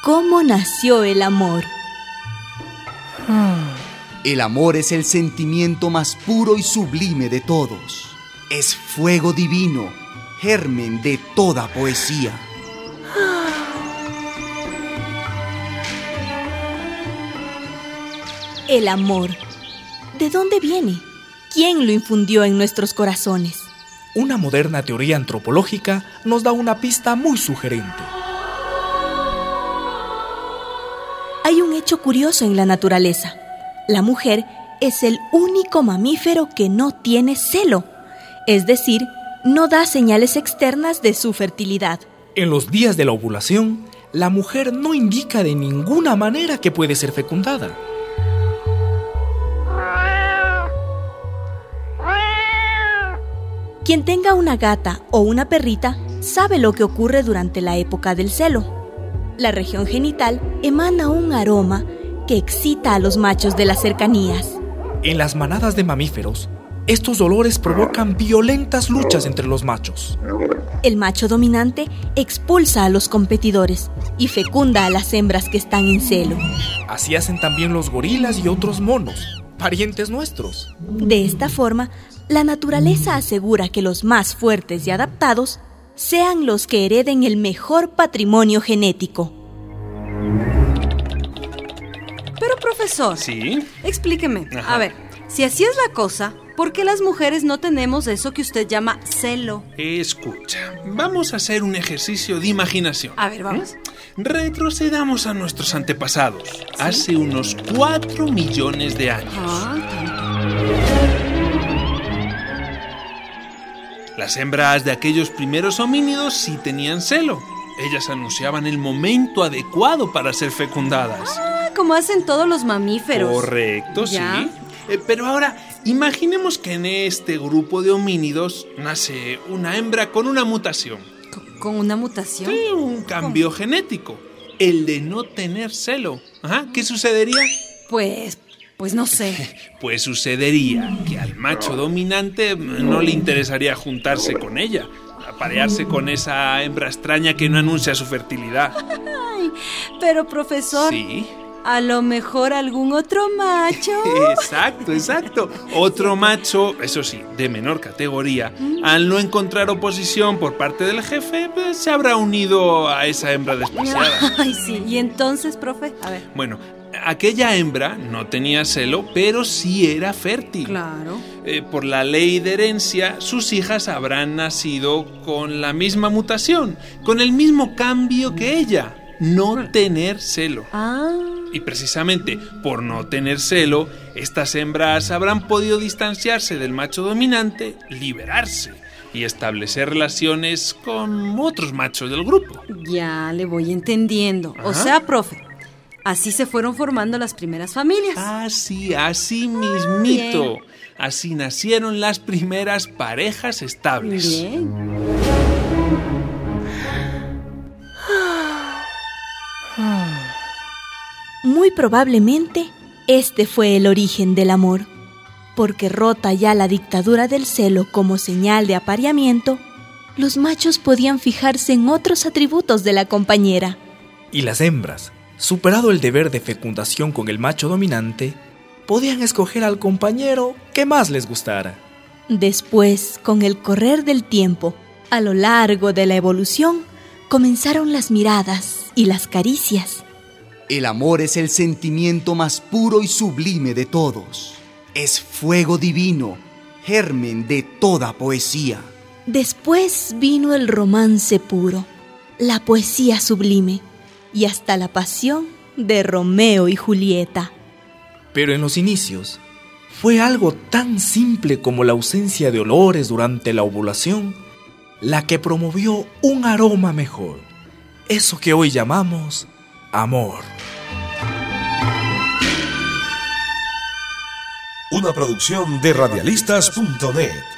¿Cómo nació el amor? El amor es el sentimiento más puro y sublime de todos. Es fuego divino, germen de toda poesía. El amor. ¿De dónde viene? ¿Quién lo infundió en nuestros corazones? Una moderna teoría antropológica nos da una pista muy sugerente. Hay un hecho curioso en la naturaleza. La mujer es el único mamífero que no tiene celo, es decir, no da señales externas de su fertilidad. En los días de la ovulación, la mujer no indica de ninguna manera que puede ser fecundada. Quien tenga una gata o una perrita sabe lo que ocurre durante la época del celo. La región genital emana un aroma que excita a los machos de las cercanías. En las manadas de mamíferos, estos olores provocan violentas luchas entre los machos. El macho dominante expulsa a los competidores y fecunda a las hembras que están en celo. Así hacen también los gorilas y otros monos, parientes nuestros. De esta forma, la naturaleza asegura que los más fuertes y adaptados sean los que hereden el mejor patrimonio genético. Pero profesor, ¿Sí? explíqueme. Ajá. A ver, si así es la cosa, ¿por qué las mujeres no tenemos eso que usted llama celo? Escucha, vamos a hacer un ejercicio de imaginación. A ver, vamos. Retrocedamos a nuestros antepasados, hace unos 4 millones de años. Las hembras de aquellos primeros homínidos sí tenían celo. Ellas anunciaban el momento adecuado para ser fecundadas. Como hacen todos los mamíferos. Correcto, ¿Ya? sí. Pero ahora, imaginemos que en este grupo de homínidos nace una hembra con una mutación. ¿Con una mutación? Sí, un cambio genético. El de no tener celo. Ajá, ¿qué sucedería? Pues no sé. Pues sucedería que al macho dominante no le interesaría juntarse con ella, aparearse con esa hembra extraña que no anuncia su fertilidad. Ay, pero profesor, Sí. a lo mejor algún otro macho. Exacto. Otro macho, eso sí, de menor categoría, al no encontrar oposición por parte del jefe, pues, se habrá unido a esa hembra despreciada. Ay, sí. ¿Y entonces, profe? A ver. Bueno, aquella hembra no tenía celo, pero sí era fértil. Claro. Por la ley de herencia, sus hijas habrán nacido con la misma mutación, con el mismo cambio que ella, no tener celo. Y precisamente por no tener celo, estas hembras habrán podido distanciarse del macho dominante, liberarse y establecer relaciones con otros machos del grupo. Ya le voy entendiendo. O Ajá. sea, profe, así se fueron formando las primeras familias. Así mismito. bien. Así nacieron las primeras parejas estables. Bien. Muy probablemente, este fue el origen del amor, porque rota ya la dictadura del celo como señal de apareamiento, los machos podían fijarse en otros atributos de la compañera. Y las hembras, superado el deber de fecundación con el macho dominante, podían escoger al compañero que más les gustara. Después, con el correr del tiempo, a lo largo de la evolución, comenzaron las miradas y las caricias. El amor es el sentimiento más puro y sublime de todos. Es fuego divino, germen de toda poesía. Después vino el romance puro, la poesía sublime y hasta la pasión de Romeo y Julieta. Pero en los inicios, fue algo tan simple como la ausencia de olores durante la ovulación la que promovió un aroma mejor, eso que hoy llamamos amor. Una producción de radialistas.net.